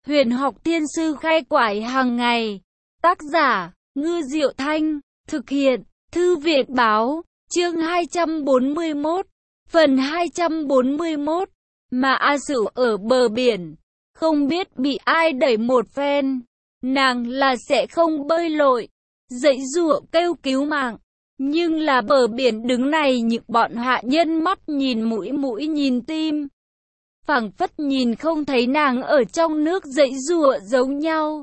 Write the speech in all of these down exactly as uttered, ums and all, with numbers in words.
Huyền học thiên sư khai quải hàng ngày. Tác giả, Ngư Diệu Thanh. Thực hiện, Thư viện Báo. Chương hai trăm bốn mươi mốt. Phần hai trăm bốn mươi mốt. Mà A Sửu ở bờ biển, không biết bị ai đẩy một phen. Nàng là sẽ không bơi lội, dãy giụa kêu cứu mạng. Nhưng là bờ biển đứng này những bọn hạ nhân mắt nhìn mũi mũi nhìn tim. Phảng phất nhìn không thấy nàng ở trong nước dãy giụa giống nhau.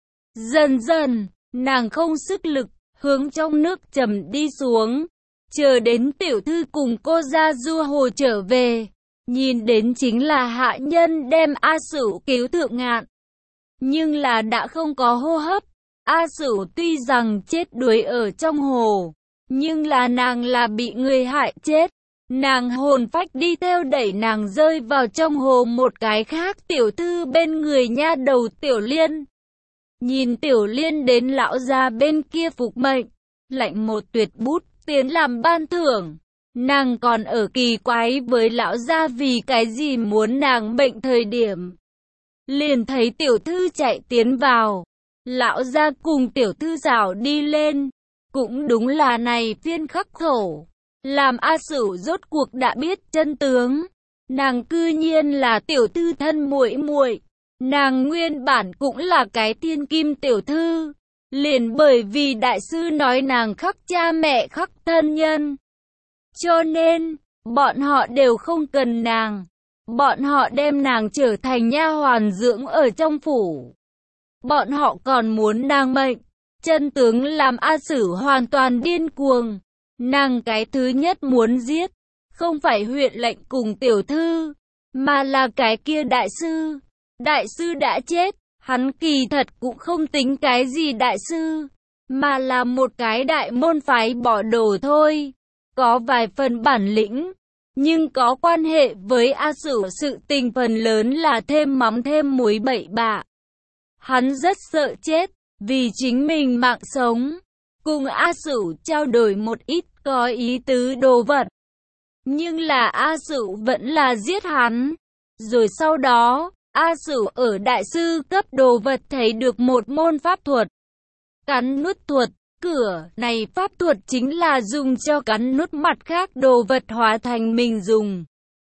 Dần dần, nàng không sức lực, hướng trong nước chầm đi xuống. Chờ đến tiểu thư cùng cô ra du hồ trở về. Nhìn đến chính là hạ nhân đem A Sửu cứu thượng ngạn. Nhưng là đã không có hô hấp. A Sửu tuy rằng chết đuối ở trong hồ, nhưng là nàng là bị người hại chết. Nàng hồn phách đi theo đẩy nàng rơi vào trong hồ một cái khác tiểu thư bên người nha đầu Tiểu Liên. Nhìn Tiểu Liên đến lão gia bên kia phục mệnh, lạnh một tuyệt bút tiến làm ban thưởng. Nàng còn ở kỳ quái với lão gia vì cái gì muốn nàng bệnh thời điểm. Liền thấy tiểu thư chạy tiến vào. Lão gia cùng tiểu thư rảo đi lên. Cũng đúng là này phiên khắc khẩu. Làm A Sửu rốt cuộc đã biết chân tướng. Nàng cư nhiên là tiểu thư thân muội muội. Nàng nguyên bản cũng là cái thiên kim tiểu thư. Liền bởi vì đại sư nói nàng khắc cha mẹ khắc thân nhân. Cho nên, bọn họ đều không cần nàng. Bọn họ đem nàng trở thành nha hoàn dưỡng ở trong phủ. Bọn họ còn muốn nàng mệnh. Chân tướng làm A Sửu hoàn toàn điên cuồng. Nàng cái thứ nhất muốn giết, không phải huyện lệnh cùng tiểu thư, mà là cái kia đại sư. Đại sư đã chết, hắn kỳ thật cũng không tính cái gì đại sư, mà là một cái đại môn phái bỏ đồ thôi. Có vài phần bản lĩnh, nhưng có quan hệ với A Sửu sự tình phần lớn là thêm mắm thêm muối bậy bạ. Hắn rất sợ chết, vì chính mình mạng sống, cùng A Sửu trao đổi một ít có ý tứ đồ vật. Nhưng là A Sửu vẫn là giết hắn. Rồi sau đó, A Sửu ở đại sư cấp đồ vật thấy được một môn pháp thuật. Cắn nuốt thuật. Cửa này pháp thuật chính là dùng cho cắn nuốt mặt khác đồ vật hóa thành mình dùng.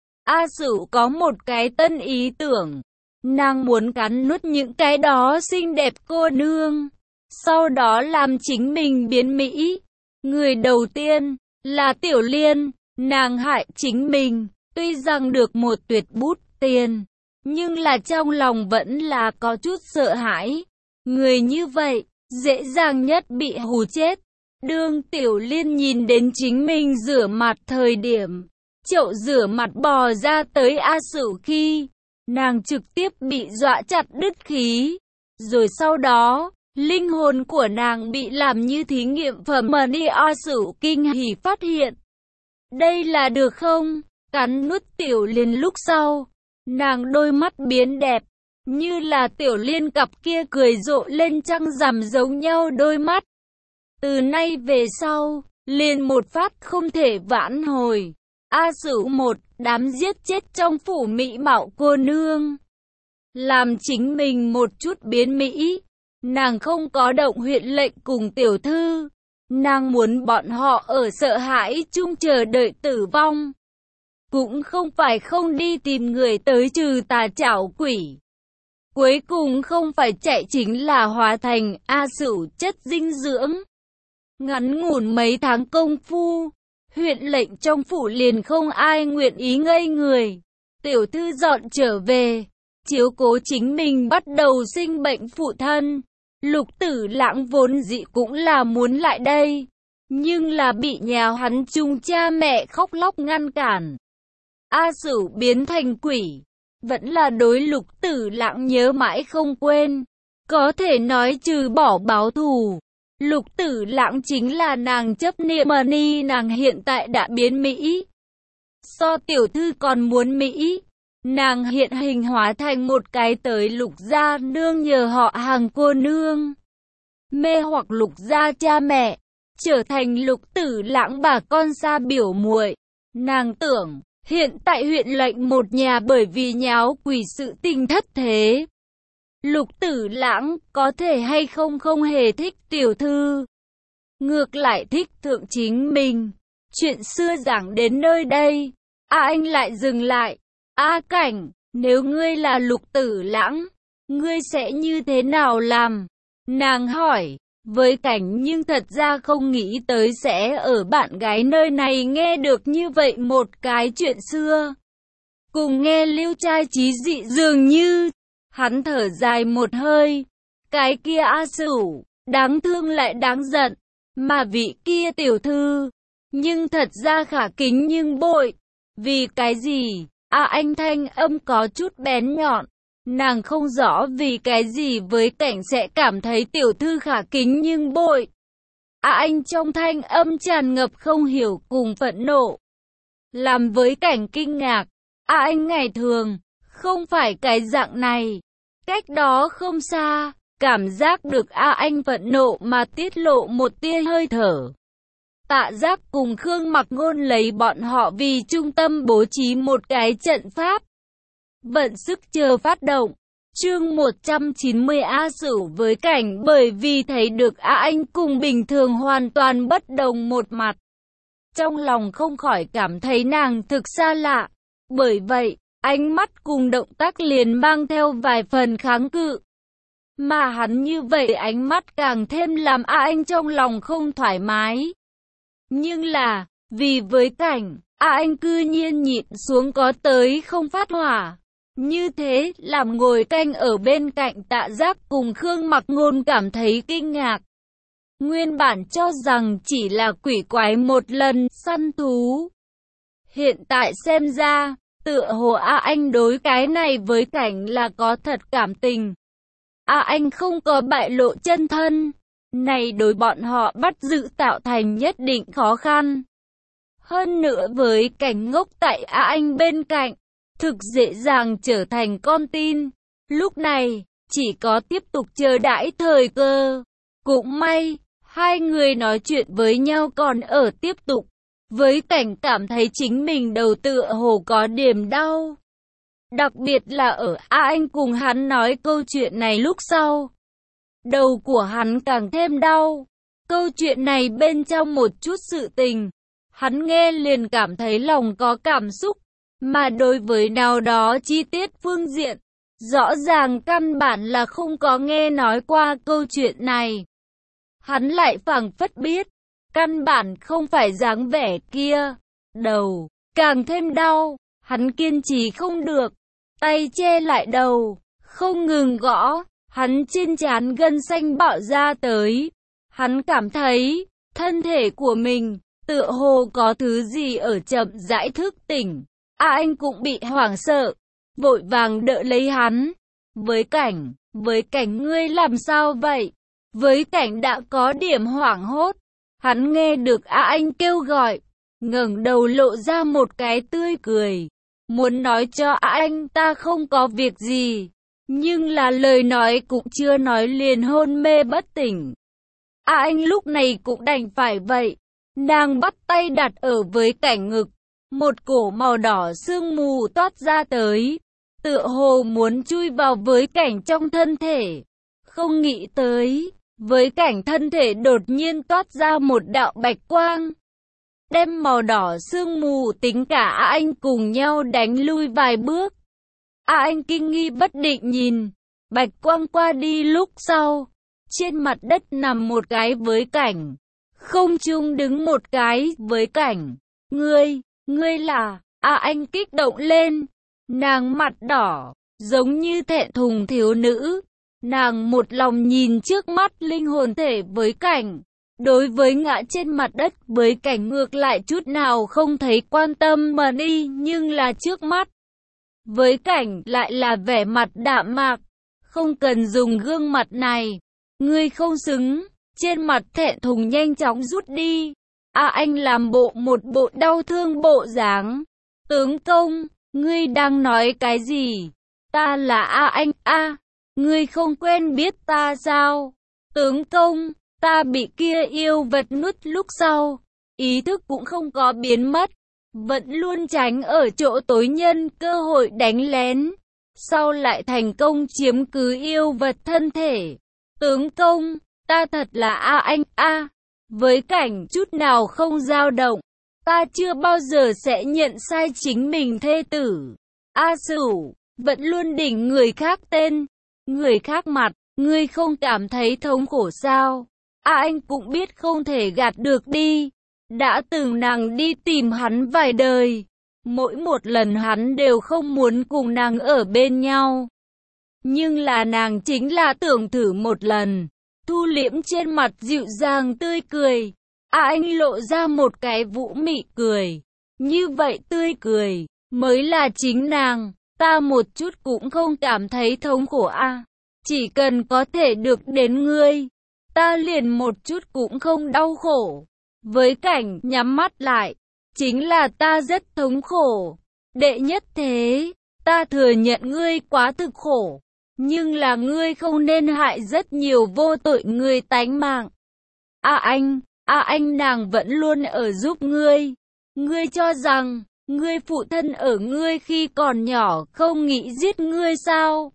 A Sửu có một cái tân ý tưởng. Nàng muốn cắn nuốt những cái đó xinh đẹp cô nương. Sau đó làm chính mình biến mỹ. Người đầu tiên là Tiểu Liên. Nàng hại chính mình. Tuy rằng được một tuyệt bút tiền, nhưng là trong lòng vẫn là có chút sợ hãi. Người như vậy dễ dàng nhất bị hù chết. Đương Tiểu Liên nhìn đến chính mình rửa mặt thời điểm, chậu rửa mặt bò ra tới A Sửu khi, nàng trực tiếp bị dọa chặt đứt khí. Rồi sau đó, linh hồn của nàng bị làm như thí nghiệm phẩm mà đi A Sửu kinh hỉ phát hiện. Đây là được không? Cắn nuốt Tiểu Liên lúc sau, nàng đôi mắt biến đẹp. Như là Tiểu Liên cặp kia cười rộ lên trăng rằm giống nhau đôi mắt. Từ nay về sau, liền một phát không thể vãn hồi. A Sửu một đám giết chết trong phủ mỹ mạo cô nương. Làm chính mình một chút biến mỹ. Nàng không có động huyện lệnh cùng tiểu thư. Nàng muốn bọn họ ở sợ hãi chung chờ đợi tử vong. Cũng không phải không đi tìm người tới trừ tà trảo quỷ. Cuối cùng không phải chạy chính là hóa thành A Sửu chất dinh dưỡng. Ngắn ngủn mấy tháng công phu, huyện lệnh trong phủ liền không ai nguyện ý ngây người. Tiểu thư dọn trở về, chiếu cố chính mình bắt đầu sinh bệnh phụ thân. Lục Tử Lãng vốn dĩ cũng là muốn lại đây, nhưng là bị nhà hắn chung cha mẹ khóc lóc ngăn cản. A Sửu biến thành quỷ. Vẫn là đối Lục Tử Lãng nhớ mãi không quên. Có thể nói trừ bỏ báo thù, Lục Tử Lãng chính là nàng chấp niệm mà ni nàng hiện tại đã biến Mỹ. So tiểu thư còn muốn Mỹ. Nàng hiện hình hóa thành một cái tới Lục gia nương nhờ họ hàng cô nương. Mê hoặc Lục gia cha mẹ, trở thành Lục Tử Lãng bà con xa biểu muội. Nàng tưởng hiện tại huyện lệnh một nhà bởi vì nháo quỷ sự tình thất thế. Lục Tử Lãng có thể hay không không hề thích tiểu thư, ngược lại thích thượng chính mình. Chuyện xưa giảng đến nơi đây, A Anh lại dừng lại. A Cảnh, nếu ngươi là Lục Tử Lãng, ngươi sẽ như thế nào làm? Nàng hỏi. Với Cảnh nhưng thật ra không nghĩ tới sẽ ở bạn gái nơi này nghe được như vậy một cái chuyện xưa. Cùng nghe Lưu trai chí dị dường như. Hắn thở dài một hơi. Cái kia A Sửu, đáng thương lại đáng giận. Mà vị kia tiểu thư, nhưng thật ra khả kính nhưng bội. Vì cái gì? A Anh thanh âm có chút bén nhọn. Nàng không rõ vì cái gì với Cảnh sẽ cảm thấy tiểu thư khả kính nhưng bội. A Anh trong thanh âm tràn ngập không hiểu cùng phẫn nộ. Làm với Cảnh kinh ngạc. A Anh ngày thường, không phải cái dạng này. Cách đó không xa, cảm giác được A Anh phẫn nộ mà tiết lộ một tia hơi thở. Tạ Giác cùng Khương Mặc Ngôn lấy bọn họ vì trung tâm bố trí một cái trận pháp. Vận sức chờ phát động. Chương một trăm chín mươi A Sửu với Cảnh bởi vì thấy được A Anh cùng bình thường hoàn toàn bất đồng một mặt. Trong lòng không khỏi cảm thấy nàng thực xa lạ. Bởi vậy, ánh mắt cùng động tác liền mang theo vài phần kháng cự. Mà hắn như vậy ánh mắt càng thêm làm A Anh trong lòng không thoải mái. Nhưng là, vì với Cảnh, A Anh cư nhiên nhịn xuống có tới không phát hỏa. Như thế, làm ngồi canh ở bên cạnh Tạ Giác cùng Khương Mặc Ngôn cảm thấy kinh ngạc. Nguyên bản cho rằng chỉ là quỷ quái một lần săn thú. Hiện tại xem ra, tựa hồ A Anh đối cái này với Cảnh là có thật cảm tình. A Anh không có bại lộ chân thân. Này đối bọn họ bắt giữ tạo thành nhất định khó khăn. Hơn nữa với Cảnh ngốc tại A Anh bên cạnh, thực dễ dàng trở thành con tin. Lúc này, chỉ có tiếp tục chờ đãi thời cơ. Cũng may, hai người nói chuyện với nhau còn ở tiếp tục. Với Cảnh cảm thấy chính mình đầu tựa hồ có điểm đau. Đặc biệt là ở A Anh cùng hắn nói câu chuyện này lúc sau. Đầu của hắn càng thêm đau. Câu chuyện này bên trong một chút sự tình. Hắn nghe liền cảm thấy lòng có cảm xúc. Mà đối với nào đó chi tiết phương diện, rõ ràng căn bản là không có nghe nói qua câu chuyện này. Hắn lại phảng phất biết, căn bản không phải dáng vẻ kia. Đầu, càng thêm đau, hắn kiên trì không được, tay che lại đầu, không ngừng gõ, hắn trên trán gân xanh bạo ra tới. Hắn cảm thấy, thân thể của mình, tựa hồ có thứ gì ở chậm rãi thức tỉnh. A Anh cũng bị hoảng sợ, vội vàng đỡ lấy hắn. Với Cảnh, với Cảnh ngươi làm sao vậy? Với Cảnh đã có điểm hoảng hốt. Hắn nghe được A Anh kêu gọi, ngẩng đầu lộ ra một cái tươi cười. Muốn nói cho A Anh ta không có việc gì, nhưng là lời nói cũng chưa nói liền hôn mê bất tỉnh. A Anh lúc này cũng đành phải vậy. Nàng bắt tay đặt ở với Cảnh ngực. Một cổ màu đỏ sương mù toát ra tới, tựa hồ muốn chui vào với Cảnh trong thân thể. Không nghĩ tới, với Cảnh thân thể đột nhiên toát ra một đạo bạch quang. Đem màu đỏ sương mù tính cả A Anh cùng nhau đánh lui vài bước. A Anh kinh nghi bất định nhìn, bạch quang qua đi lúc sau. Trên mặt đất nằm một cái với Cảnh. Không trung đứng một cái với Cảnh. Ngươi... Ngươi là, A Anh kích động lên, nàng mặt đỏ, giống như thẹn thùng thiếu nữ. Nàng một lòng nhìn trước mắt linh hồn thể với Cảnh. Đối với ngã trên mặt đất với Cảnh ngược lại chút nào không thấy quan tâm mà đi, nhưng là trước mắt. Với Cảnh lại là vẻ mặt đạm mạc, không cần dùng gương mặt này. Ngươi không xứng, trên mặt thẹn thùng nhanh chóng rút đi. A Anh làm bộ một bộ đau thương bộ dáng. Tướng công, ngươi đang nói cái gì? Ta là A Anh, a, ngươi không quen biết ta sao? Tướng công, ta bị kia yêu vật nuốt lúc sau, ý thức cũng không có biến mất, vẫn luôn tránh ở chỗ tối nhân cơ hội đánh lén. sau lại thành công chiếm cứ yêu vật thân thể. Tướng công, ta thật là A Anh, A. Với Cảnh chút nào không dao động, ta chưa bao giờ sẽ nhận sai chính mình thê tử. A Sửu, vẫn luôn đỉnh người khác tên, người khác mặt, ngươi không cảm thấy thống khổ sao? A Anh cũng biết không thể gạt được đi. Đã từng nàng đi tìm hắn vài đời, mỗi một lần hắn đều không muốn cùng nàng ở bên nhau. Nhưng là nàng chính là tưởng thử một lần, thu liễm trên mặt dịu dàng tươi cười. A Anh lộ ra một cái vũ mị cười. Như vậy tươi cười, mới là chính nàng. Ta một chút cũng không cảm thấy thống khổ a. Chỉ cần có thể được đến ngươi, ta liền một chút cũng không đau khổ. Với Cảnh nhắm mắt lại, chính là ta rất thống khổ. Đệ nhất thế, ta thừa nhận ngươi quá thực khổ. Nhưng là ngươi không nên hại rất nhiều vô tội người tánh mạng. A Anh, A Anh nàng vẫn luôn ở giúp ngươi. Ngươi cho rằng, ngươi phụ thân ở ngươi khi còn nhỏ không nghĩ giết ngươi sao?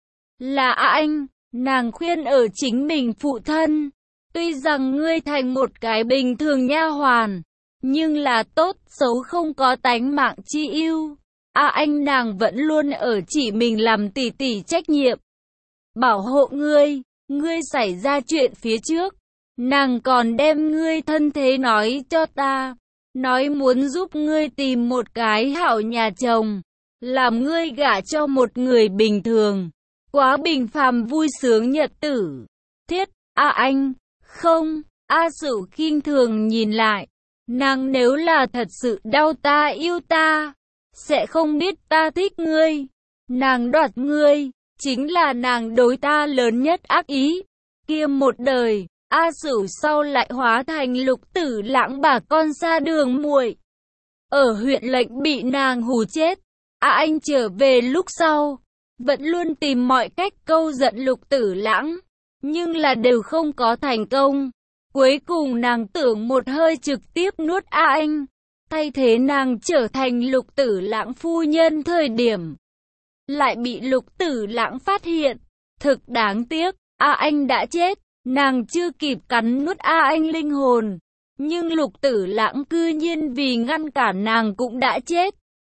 Là A Anh, nàng khuyên ở chính mình phụ thân. Tuy rằng ngươi thành một cái bình thường nha hoàn, nhưng là tốt xấu không có tánh mạng chi ưu. A Anh nàng vẫn luôn ở chỉ mình làm tỷ tỷ trách nhiệm. Bảo hộ ngươi, ngươi xảy ra chuyện phía trước. Nàng còn đem ngươi thân thế nói cho ta. Nói muốn giúp ngươi tìm một cái hảo nhà chồng. Làm ngươi gả cho một người bình thường. Quá bình phàm vui sướng nhật tử. Thiết, A Anh, không, A Sửu khinh thường nhìn lại. Nàng nếu là thật sự đau ta yêu ta, sẽ không biết ta thích ngươi. Nàng đoạt ngươi, chính là nàng đối ta lớn nhất ác ý. Kia một đời, A Sửu sau lại hóa thành Lục Tử Lãng bà con xa đường muội. Ở huyện lệnh bị nàng hù chết. A Anh trở về lúc sau, vẫn luôn tìm mọi cách câu giận Lục Tử Lãng, nhưng là đều không có thành công. Cuối cùng nàng tưởng một hơi trực tiếp nuốt A Anh, thay thế nàng trở thành Lục Tử Lãng phu nhân thời điểm. Lại bị Lục Tử Lãng phát hiện. Thực đáng tiếc, A Anh đã chết. Nàng chưa kịp cắn nuốt A Anh linh hồn, nhưng Lục Tử Lãng cư nhiên vì ngăn cản nàng cũng đã chết.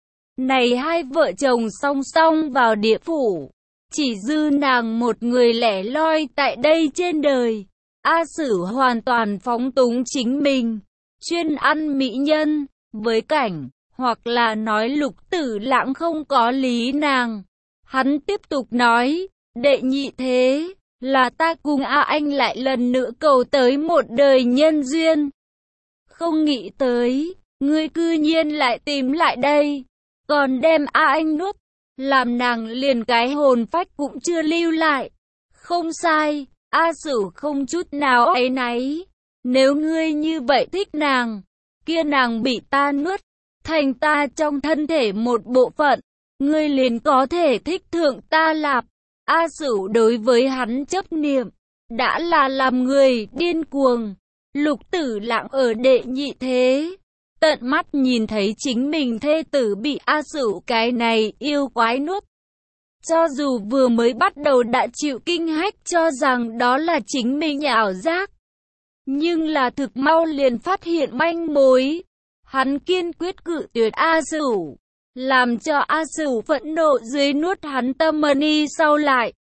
Này hai vợ chồng song song vào địa phủ, chỉ dư nàng một người lẻ loi tại đây trên đời. A Sửu hoàn toàn phóng túng chính mình, chuyên ăn mỹ nhân. Với Cảnh, hoặc là nói Lục Tử Lãng không có lý nàng. Hắn tiếp tục nói, đệ nhị thế, là ta cùng A Anh lại lần nữa cầu tới một đời nhân duyên. Không nghĩ tới, ngươi cư nhiên lại tìm lại đây, còn đem A Anh nuốt, làm nàng liền cái hồn phách cũng chưa lưu lại. Không sai, A Sửu không chút nào áy náy. Nếu ngươi như vậy thích nàng, kia nàng bị ta nuốt, thành ta trong thân thể một bộ phận, ngươi liền có thể thích thượng ta lạp. A Sửu đối với hắn chấp niệm, đã là làm người điên cuồng. Lục Tử Lãng ở đệ nhị thế, tận mắt nhìn thấy chính mình thê tử bị A Sửu cái này yêu quái nuốt. Cho dù vừa mới bắt đầu đã chịu kinh hách cho rằng đó là chính mình ảo giác, nhưng là thực mau liền phát hiện manh mối. Hắn kiên quyết cự tuyệt A Sửu, làm cho A Sửu phẫn nộ dưới nuốt hắn tâm mani. Sau lại,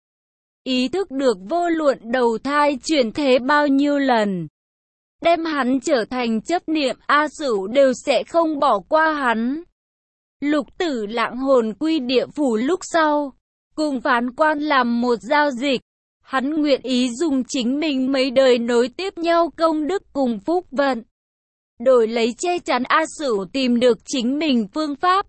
ý thức được vô luận đầu thai chuyển thế bao nhiêu lần, đem hắn trở thành chấp niệm, A Sửu đều sẽ không bỏ qua hắn. Lục Tử Lãng hồn quy địa phủ lúc sau, cùng phán quan làm một giao dịch. Hắn nguyện ý dùng chính mình mấy đời nối tiếp nhau công đức cùng phúc vận, đổi lấy che chắn A Sửu tìm được chính mình phương pháp.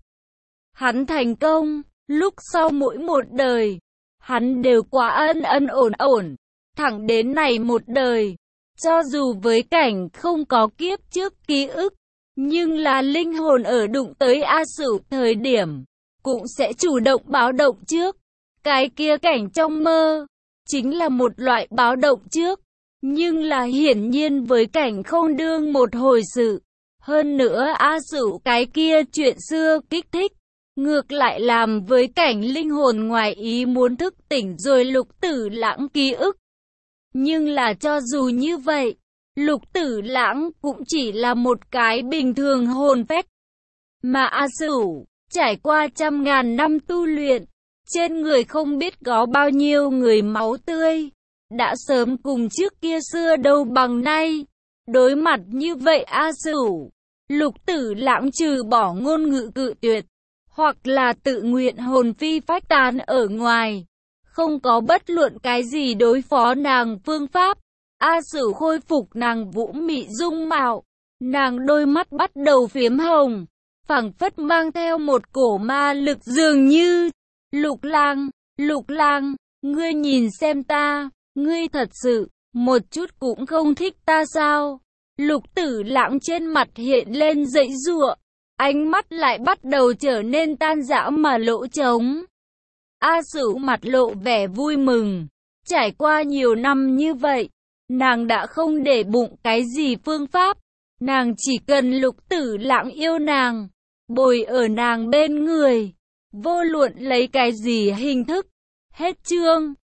Hắn thành công, lúc sau mỗi một đời, hắn đều quá ân ân ổn ổn, thẳng đến này một đời. Cho dù với Cảnh không có kiếp trước ký ức, nhưng là linh hồn ở đụng tới A Sửu thời điểm, cũng sẽ chủ động báo động trước. Cái kia cảnh trong mơ, chính là một loại báo động trước, nhưng là hiển nhiên với Cảnh không đương một hồi sự. Hơn nữa A Sửu cái kia chuyện xưa kích thích, Ngược lại làm với cảnh linh hồn ngoài ý muốn thức tỉnh rồi Lục Tử Lãng ký ức. Nhưng là cho dù như vậy, Lục Tử Lãng cũng chỉ là một cái bình thường hồn phách. Mà A Sửu, trải qua trăm ngàn năm tu luyện, trên người không biết có bao nhiêu người máu tươi, đã sớm cùng trước kia xưa đâu bằng nay. Đối mặt như vậy A Sửu, Lục Tử Lãng trừ bỏ ngôn ngữ cự tuyệt, hoặc là tự nguyện hồn phi phách tán ở ngoài, không có bất luận cái gì đối phó nàng phương pháp. A Sửu khôi phục nàng vũ mị dung mạo, nàng đôi mắt bắt đầu phiếm hồng, phảng phất mang theo một cổ ma lực dường như. Lục Lang, Lục Lang, ngươi nhìn xem ta, ngươi thật sự một chút cũng không thích ta sao? Lục Tử Lãng trên mặt hiện lên giãy giụa, ánh mắt lại bắt đầu trở nên tan rã mà lỗ trống. A Sửu mặt lộ vẻ vui mừng, trải qua nhiều năm như vậy, nàng đã không để bụng cái gì phương pháp, nàng chỉ cần Lục Tử Lãng yêu nàng, bồi ở nàng bên người, vô luận lấy cái gì hình thức. Hết chương.